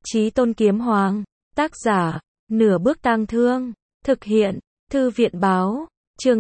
Chí Tôn Kiếm Hoàng. Tác giả, Nửa Bước Tang Thương. Thực hiện, Thư viện báo. Chương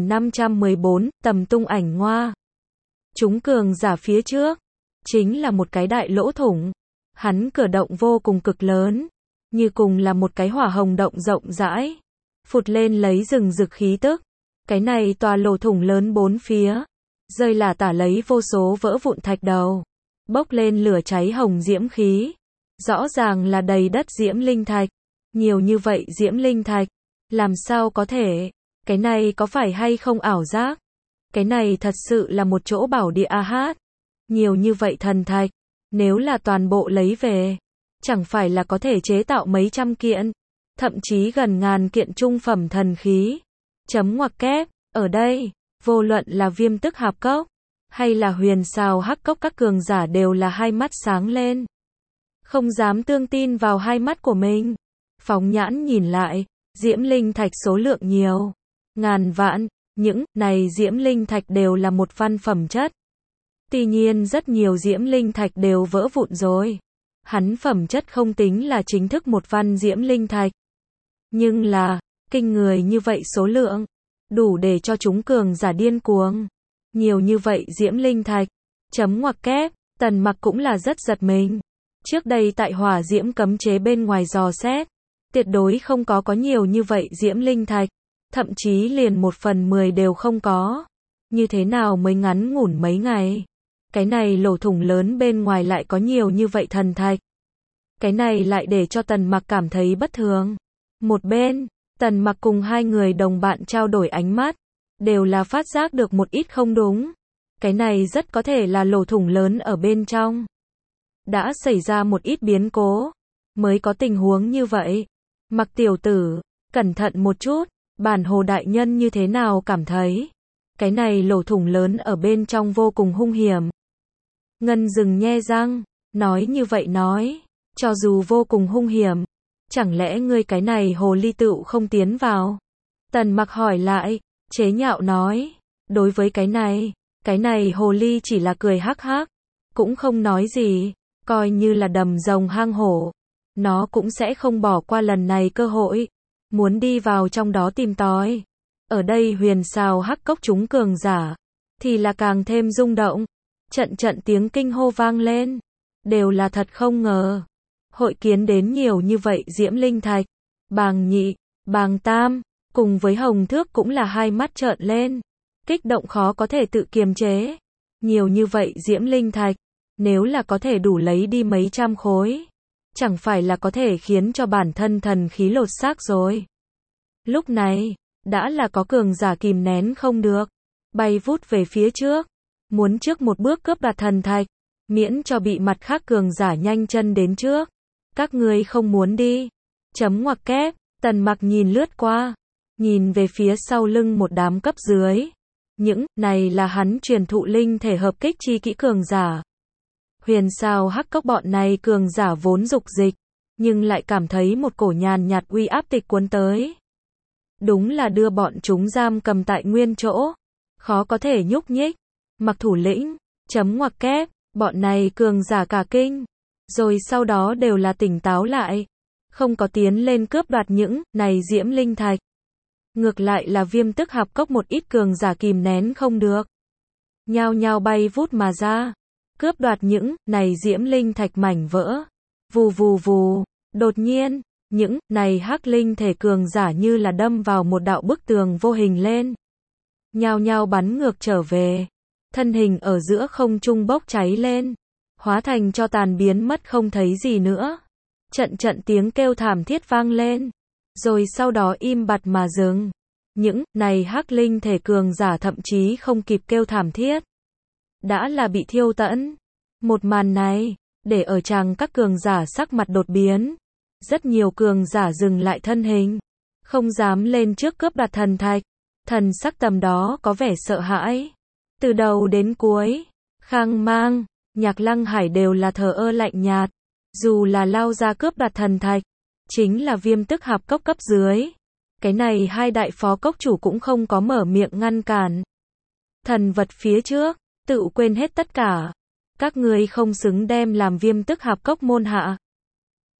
2514, Tầm Tung Ảnh Ngoa. Chúng cường giả phía trước, chính là một cái đại lỗ thủng. Hắn cửa động vô cùng cực lớn, như cùng là một cái hỏa hồng động rộng rãi, phụt lên lấy rừng rực khí tức. Cái này tòa lỗ thủng lớn bốn phía, rơi là tả lấy vô số vỡ vụn thạch đầu, bốc lên lửa cháy hồng diễm khí. Rõ ràng là đầy đất diễm linh thạch. Nhiều như vậy diễm linh thạch, làm sao có thể? Cái này có phải hay không ảo giác? Cái này thật sự là một chỗ bảo địa a hát. Nhiều như vậy thần thạch, nếu là toàn bộ lấy về, chẳng phải là có thể chế tạo mấy trăm kiện, thậm chí gần ngàn kiện trung phẩm thần khí. Chấm ngoặc kép, ở đây, vô luận là Viêm Tức Hạp Cốc, hay là Huyền Sào Hắc Cốc, các cường giả đều là hai mắt sáng lên. Không dám tương tin vào hai mắt của mình. Phóng nhãn nhìn lại, diễm linh thạch số lượng nhiều, ngàn vạn, những này diễm linh thạch đều là một văn phẩm chất. Tuy nhiên rất nhiều diễm linh thạch đều vỡ vụn rồi. Hắn phẩm chất không tính là chính thức một văn diễm linh thạch. Nhưng là, kinh người như vậy số lượng, đủ để cho chúng cường giả điên cuồng. Nhiều như vậy diễm linh thạch. Chấm ngoặc kép, Tần Mặc cũng là rất giật mình. Trước đây tại hỏa diễm cấm chế bên ngoài dò xét, tuyệt đối không có nhiều như vậy diễm linh thạch, thậm chí liền 1/10 đều không có. Như thế nào mới ngắn ngủn mấy ngày, cái này lỗ thủng lớn bên ngoài lại có nhiều như vậy thần thạch. Cái này lại để cho Tần Mặc cảm thấy bất thường. Một bên, Tần Mặc cùng hai người đồng bạn trao đổi ánh mắt, đều là phát giác được một ít không đúng. Cái này rất có thể là lỗ thủng lớn ở bên trong đã xảy ra một ít biến cố, mới có tình huống như vậy. Mặc tiểu tử, cẩn thận một chút, bản hồ đại nhân như thế nào cảm thấy? Cái này lỗ thủng lớn ở bên trong vô cùng hung hiểm. Ngân Dừng nhe răng, nói như vậy nói, cho dù vô cùng hung hiểm, chẳng lẽ ngươi cái này hồ ly tựu không tiến vào? Tần Mặc hỏi lại, chế nhạo nói, đối với cái này hồ ly chỉ là cười hắc hắc, cũng không nói gì. Coi như là đầm rồng hang hổ, nó cũng sẽ không bỏ qua lần này cơ hội, muốn đi vào trong đó tìm tòi. Ở đây Huyền Sào Hắc Cốc chúng cường giả, thì là càng thêm rung động. Trận trận tiếng kinh hô vang lên, đều là thật không ngờ. Hội kiến đến nhiều như vậy diễm linh thạch. Bàng Nhị, Bàng Tam, cùng với Hồng Thước cũng là hai mắt trợn lên, kích động khó có thể tự kiềm chế. Nhiều như vậy diễm linh thạch, nếu là có thể đủ lấy đi mấy trăm khối, chẳng phải là có thể khiến cho bản thân thần khí lột xác rồi. Lúc này, đã là có cường giả kìm nén không được, bay vút về phía trước, muốn trước một bước cướp đoạt thần thạch, miễn cho bị mặt khác cường giả nhanh chân đến trước. Các ngươi không muốn đi. Chấm ngoặc kép, Tần Mặc nhìn lướt qua, nhìn về phía sau lưng một đám cấp dưới. Những này là hắn truyền thụ linh thể hợp kích chi kỹ cường giả. Huyền Sào Hắc Cốc bọn này cường giả vốn dục dịch, nhưng lại cảm thấy một cổ nhàn nhạt uy áp tịch cuốn tới. Đúng là đưa bọn chúng giam cầm tại nguyên chỗ, khó có thể nhúc nhích. Mặc thủ lĩnh, chấm ngoặc kép, bọn này cường giả cả kinh, rồi sau đó đều là tỉnh táo lại, không có tiến lên cướp đoạt những này diễm linh thạch. Ngược lại là Viêm Tức Hạp Cốc một ít cường giả kìm nén không được, nhao nhao bay vút mà ra, cướp đoạt những này diễm linh thạch mảnh vỡ. Vù vù vù, đột nhiên, những này hắc linh thể cường giả như là đâm vào một đạo bức tường vô hình lên, nhao nhao bắn ngược trở về, thân hình ở giữa không trung bốc cháy lên, hóa thành tro tàn biến mất không thấy gì nữa. Trận trận tiếng kêu thảm thiết vang lên, rồi sau đó im bặt mà dừng. Những này hắc linh thể cường giả thậm chí không kịp kêu thảm thiết, đã là bị thiêu tẫn. Một màn này, để ở chàng các cường giả sắc mặt đột biến. Rất nhiều cường giả dừng lại thân hình, không dám lên trước cướp đoạt thần thạch. Thần sắc tầm đó có vẻ sợ hãi. Từ đầu đến cuối, Khang Mang, Nhạc Lăng Hải đều là thờ ơ lạnh nhạt. Dù là lao ra cướp đoạt thần thạch, chính là Viêm Tức Hạp Cốc cấp dưới. Cái này hai đại phó cốc chủ cũng không có mở miệng ngăn cản. Thần vật phía trước, tự quên hết tất cả. Các ngươi không xứng đem làm Viêm Tức Hạp Cốc môn hạ.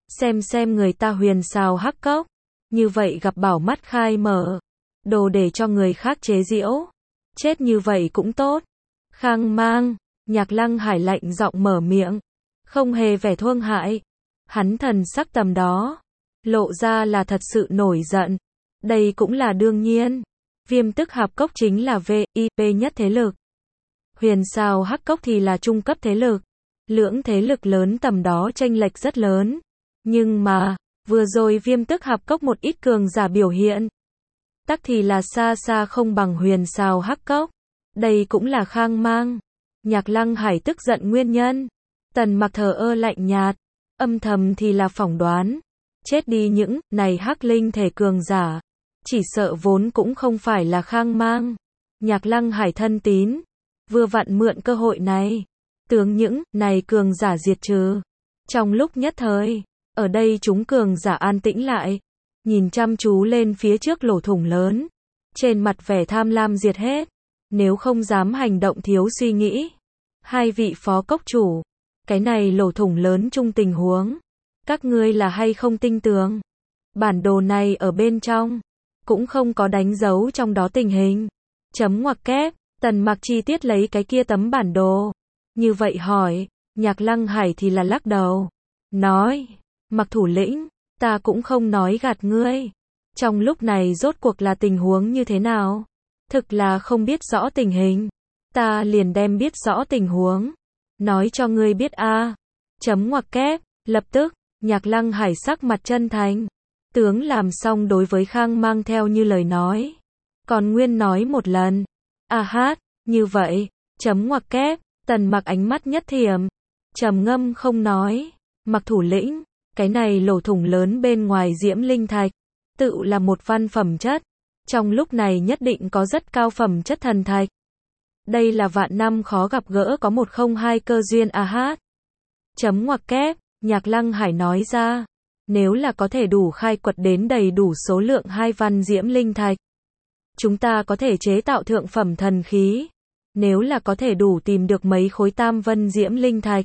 xem người ta huyền xào hắc cốc. Như vậy gặp bảo mắt khai mở. Đồ để cho người khác chế giễu. Chết như vậy cũng tốt. Khang Mang, Nhạc Lăng Hải lạnh giọng mở miệng. Không hề vẻ thương hại. Hắn thần sắc tầm đó. Lộ ra là thật sự nổi giận. Đây cũng là đương nhiên. Viêm tức hạp cốc chính là VIP nhất thế lực. Huyền xào hắc cốc thì là trung cấp thế lực. Lưỡng thế lực lớn tầm đó chênh lệch rất lớn. Nhưng mà, vừa rồi viêm tức hạp cốc một ít cường giả biểu hiện. Tắc thì là xa xa không bằng huyền xào hắc cốc. Đây cũng là Khang Mang. Nhạc Lăng Hải tức giận nguyên nhân. Tần Mặc thờ ơ lạnh nhạt. Âm thầm thì là phỏng đoán. Chết đi những này hắc linh thể cường giả. Chỉ sợ vốn cũng không phải là Khang Mang. Nhạc Lăng Hải thân tín. Vừa vặn mượn cơ hội này. Tướng những này cường giả diệt trừ. Trong lúc nhất thời. Ở đây chúng cường giả an tĩnh lại. Nhìn chăm chú lên phía trước lỗ thủng lớn. Trên mặt vẻ tham lam diệt hết. Nếu không dám hành động thiếu suy nghĩ. Hai vị phó cốc chủ. Cái này lỗ thủng lớn chung tình huống. Các ngươi là hay không tinh tường. Bản đồ này ở bên trong. Cũng không có đánh dấu trong đó tình hình. Chấm ngoặc kép. Tần Mặc chi tiết lấy cái kia tấm bản đồ. Như vậy hỏi. Nhạc Lăng Hải thì là lắc đầu. Nói. Mặc thủ lĩnh. Ta cũng không nói gạt ngươi. Trong lúc này rốt cuộc là tình huống như thế nào? Thực là không biết rõ tình hình. Ta liền đem biết rõ tình huống. Nói cho ngươi biết a. Chấm ngoặc kép. Lập tức. Nhạc Lăng Hải sắc mặt chân thành. Tướng làm xong đối với Khang mang theo như lời nói. Còn nguyên nói một lần. A hát. Như vậy. Chấm ngoặc kép. Tần Mặc ánh mắt nhất thiểm. Trầm ngâm không nói. Mặc thủ lĩnh. Cái này lỗ thủng lớn bên ngoài diễm linh thạch. Tự là một văn phẩm chất. Trong lúc này nhất định có rất cao phẩm chất thần thạch. Đây là vạn năm khó gặp gỡ có 102 cơ duyên a hát. Chấm ngoặc kép. Nhạc Lăng Hải nói ra. Nếu là có thể đủ khai quật đến đầy đủ số lượng 2 văn diễm linh thạch. Chúng ta có thể chế tạo thượng phẩm thần khí. Nếu là có thể đủ tìm được mấy khối tam vân diễm linh thạch.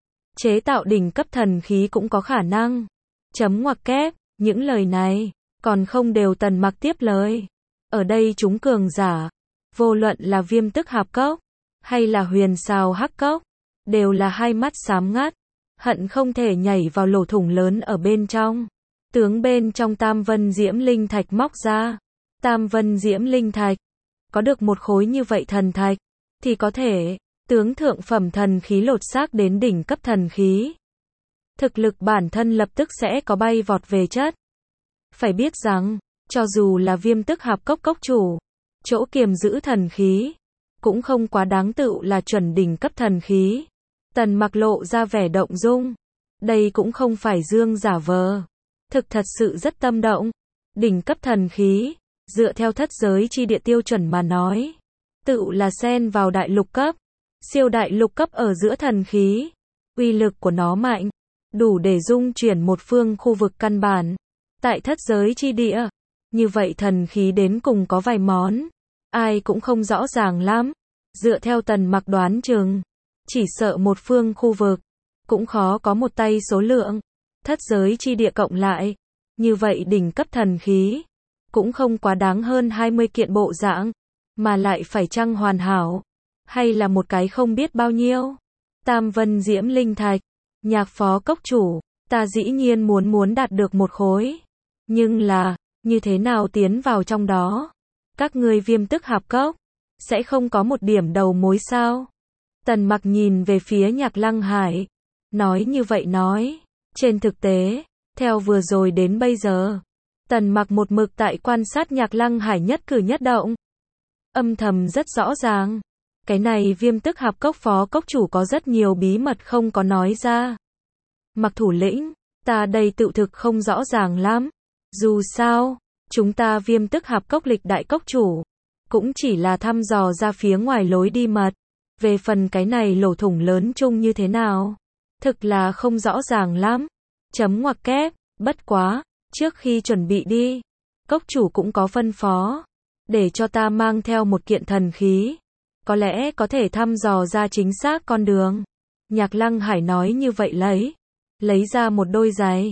Chế tạo đỉnh cấp thần khí cũng có khả năng. Chấm ngoặc kép. Những lời này. Còn không đều Tần Mặc tiếp lời. Ở đây chúng cường giả. Vô luận là viêm tức hạp cốc. Hay là huyền xào hắc cốc. Đều là hai mắt xám ngắt. Hận không thể nhảy vào lỗ thủng lớn ở bên trong. Tướng bên trong tam vân diễm linh thạch móc ra. Tam vân diễm linh thạch. Có được một khối như vậy thần thạch. Thì có thể. Tướng thượng phẩm thần khí lột xác đến đỉnh cấp thần khí. Thực lực bản thân lập tức sẽ có bay vọt về chất. Phải biết rằng. Cho dù là viêm tức hạp cốc cốc chủ. Chỗ kiềm giữ thần khí. Cũng không quá đáng tự là chuẩn đỉnh cấp thần khí. Tần Mặc lộ ra vẻ động dung. Đây cũng không phải dương giả vờ. Thực thật sự rất tâm động. Đỉnh cấp thần khí. Dựa theo thất giới chi địa tiêu chuẩn mà nói. Tự là xen vào đại lục cấp. Siêu đại lục cấp ở giữa thần khí. Uy lực của nó mạnh. Đủ để dung chuyển một phương khu vực căn bản. Tại thất giới chi địa. Như vậy thần khí đến cùng có vài món. Ai cũng không rõ ràng lắm. Dựa theo Tần Mặc đoán chừng. Chỉ sợ một phương khu vực. Cũng khó có một tay số lượng. Thất giới chi địa cộng lại. Như vậy đỉnh cấp thần khí. Cũng không quá đáng hơn 20 kiện bộ dạng. Mà lại phải chăng hoàn hảo. Hay là một cái không biết bao nhiêu. Tam vân diễm linh thạch. Nhạc phó cốc chủ. Ta dĩ nhiên muốn đạt được một khối. Nhưng là. Như thế nào tiến vào trong đó? Các ngươi viêm tức hạp cốc. Sẽ không có một điểm đầu mối sao? Tần Mặc nhìn về phía Nhạc Lăng Hải. Nói như vậy nói. Trên thực tế. Theo vừa rồi đến bây giờ. Tần Mặc một mực tại quan sát Nhạc Lăng Hải nhất cử nhất động. Âm thầm rất rõ ràng. Cái này viêm tức hạp cốc phó cốc chủ có rất nhiều bí mật không có nói ra. Mặc thủ lĩnh. Ta đây tự thực không rõ ràng lắm. Dù sao. Chúng ta viêm tức hạp cốc lịch đại cốc chủ. Cũng chỉ là thăm dò ra phía ngoài lối đi mật. Về phần cái này lỗ thủng lớn chung như thế nào. Thực là không rõ ràng lắm. Chấm ngoặc kép. Bất quá. Trước khi chuẩn bị đi. Cốc chủ cũng có phân phó. Để cho ta mang theo một kiện thần khí. Có lẽ có thể thăm dò ra chính xác con đường. Nhạc Lăng Hải nói như vậy lấy. Lấy ra một đôi giày.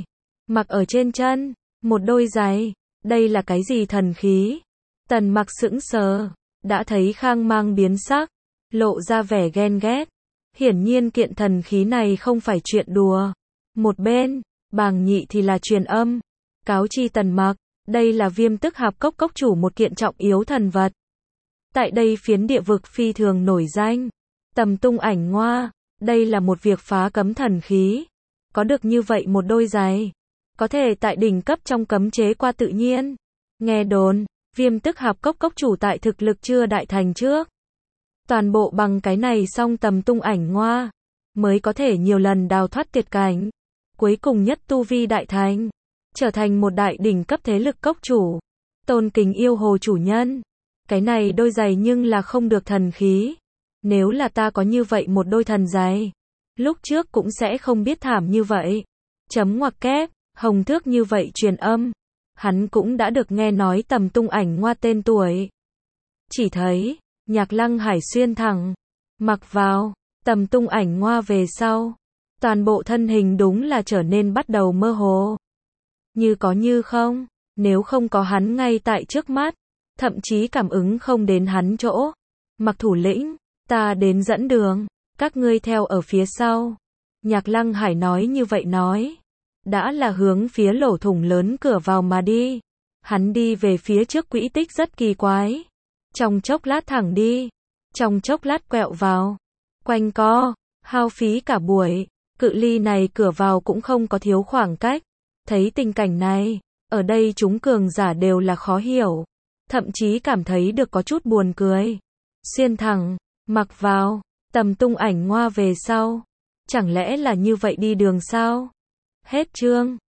mặc ở trên chân, một đôi giày, đây là cái gì thần khí? Tần Mặc sững sờ, đã thấy Khang Mang biến sắc, lộ ra vẻ ghen ghét. Hiển nhiên kiện thần khí này không phải chuyện đùa. Một bên, Bàng Nhị thì là truyền âm, cáo chi Tần Mặc, đây là Viêm Tức Hạp Cốc cốc chủ một kiện trọng yếu thần vật. Tại đây phiến địa vực phi thường nổi danh, Tầm Tung Ảnh Ngoa, đây là một việc phá cấm thần khí. Có được như vậy một đôi giày, có thể tại đỉnh cấp trong cấm chế qua tự nhiên. Nghe đồn, Viêm Tức Hạp Cốc cốc chủ tại thực lực chưa đại thành trước. Toàn bộ bằng cái này xong Tầm Tung Ảnh Ngoa, mới có thể nhiều lần đào thoát tuyệt cảnh. Cuối cùng nhất tu vi đại thành, trở thành một đại đỉnh cấp thế lực cốc chủ. Tôn kính yêu hồ chủ nhân. Cái này đôi giày nhưng là không được thần khí. Nếu là ta có như vậy một đôi thần giày, lúc trước cũng sẽ không biết thảm như vậy. Chấm ngoặc kép, Hồng Thước như vậy truyền âm. Hắn cũng đã được nghe nói Tầm Tung Ảnh Ngoa tên tuổi. Chỉ thấy, Nhạc Lăng Hải xuyên thẳng, mặc vào, Tầm Tung Ảnh Ngoa về sau. Toàn bộ thân hình đúng là trở nên bắt đầu mơ hồ. Như có như không, nếu không có hắn ngay tại trước mắt, thậm chí cảm ứng không đến hắn chỗ. Mặc thủ lĩnh, ta đến dẫn đường, các ngươi theo ở phía sau. Nhạc Lăng Hải nói như vậy nói, đã là hướng phía lỗ thủng lớn cửa vào mà đi. Hắn đi về phía trước quỹ tích rất kỳ quái. Trong chốc lát thẳng đi, trong chốc lát quẹo vào, quanh co, hao phí cả buổi. Cự ly này cửa vào cũng không có thiếu khoảng cách. Thấy tình cảnh này, ở đây chúng cường giả đều là khó hiểu, thậm chí cảm thấy được có chút buồn cười. Xuyên thẳng, mặc vào, Tầm Tung Ảnh Ngoa về sau. Chẳng lẽ là như vậy đi đường sao? Hết chương.